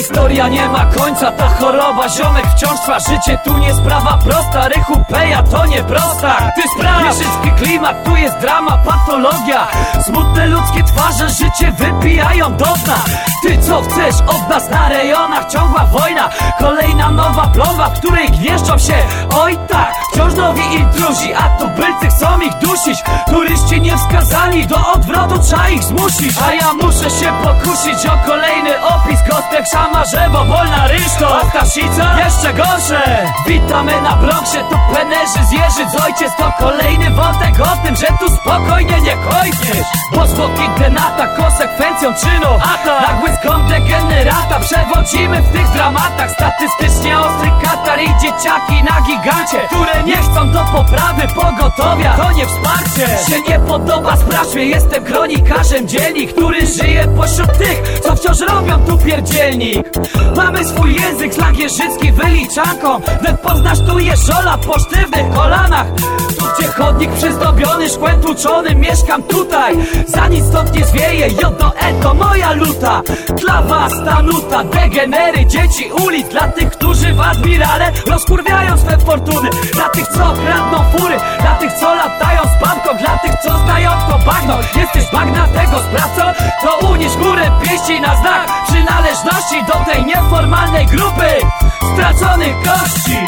Historia nie ma końca, ta choroba ziomek wciąż trwa. Życie tu nie sprawa prosta, rychu peja to nie prosta. Ty spraw, mieszyczki klimat, tu jest drama, patologia. Smutne ludzkie twarze życie wypijają do dna. Ty co chcesz od nas na rejonach? Ciągła wojna, kolejna nowa plomba, w której gnieżdżą się, oj tak, wciąż nowi intruzi. A tubylcy chcą ich dusić, turyści niewskazani, do odwrotu trzeba ich zmusić. A ja muszę się pokusić o kolejny opis. Kostek, szama, żewo, wolna ryszto, a Kaszica jeszcze gorsze. Witamy na Bronxie, tu penerzy z Jeżyc. Ojciec to kolejny wątek o tym, że tu spokojnie nie kończysz. Bo zwłoki denata konsekwencją czynu, a to nagły skąd degenerata. Przewodzimy w tych dramatach, statystycznie ostry katar i dzieciaki na gigancie, które nie chcą do poprawy pogotowia. To nie wsparcie, się nie podoba, sprawdź mnie. Jestem kronikarzem dzielni, który żyje pośród tych, co wciąż robią tu pierdzielnik. Mamy swój język slagierzycki wyliczanką, wnet poznasz tu jeżola po sztywnych kolanach. Tu gdzie chodnik przyzdobiony szkłem tłuczonym, mieszkam tutaj, za nic stąd nie zwieje. Jodo to moja luta, dla was ta nuta. Degenery, dzieci ulic, dla tych, którzy w admirale rozkurwiają swe fortuny. Dla tych, co kradną fury, dla tych, co latają z babką, dla tych, co znają to bagno. Jesteś bagna tego sprawcą, to unieś górę pięści na znak przynależności do tej nieformalnej grupy straconych kości.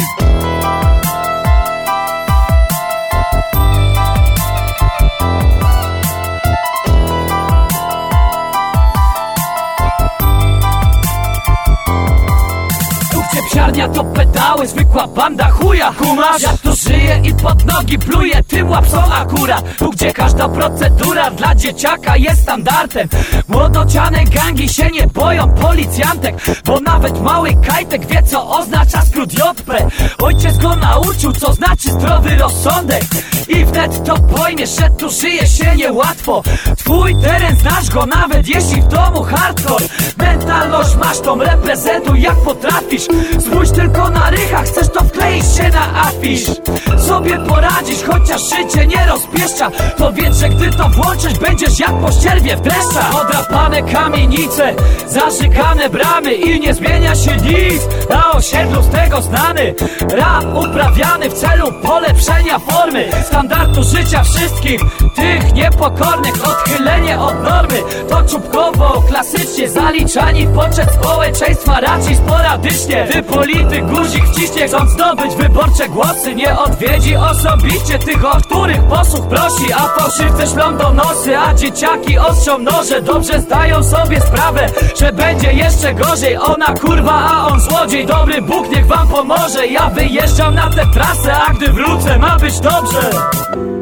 Psiarnia to pedały, zwykła banda chuja. Kumasz? Ja tu żyję i pod nogi pluję, tym łapsą akurat. Tu gdzie każda procedura dla dzieciaka jest standardem. Młodociane gangi się nie boją policjantek, bo nawet mały kajtek wie, co oznacza skrót JP. Ojciec go nauczył, co znaczy zdrowy rozsądek, i wtedy to pojmiesz, że tu żyje się niełatwo. Twój teren, znasz go nawet jeśli w domu hardcore. Mentalność masz, tą reprezentuj jak potrafisz. Spójrz tylko na rychach, chcesz to wkleić się na afisz. Sobie poradzisz, chociaż życie nie rozpieszcza. To wiedz, że gdy to włączysz, będziesz jak po ścierwie w dreszczach. Odrapane kamienice, zażygane bramy i nie zmienia się nic. Na osiedlu z tego znany rap uprawiany w celu polepszenia formy, standardu życia wszystkich tych niepokornych. Odchylenie od normy to czubkowo, klasycznie zaliczani w poczet społeczeństwa raczej sporadycznie. Ty polityk guzik wciśnie, chcąc zdobyć wyborcze głosy, nie odwiedzi osobiście tych, o których posłuch prosi. A fałszywce szlą do nosy, a dzieciaki ostrzą noże. Dobrze zdają sobie sprawę, że będzie jeszcze gorzej. Ona kurwa, a on złodziej. Dobry Bóg niech wam pomoże. Ja wyjeżdżam na tę trasę, a gdy wrócę ma być dobrze.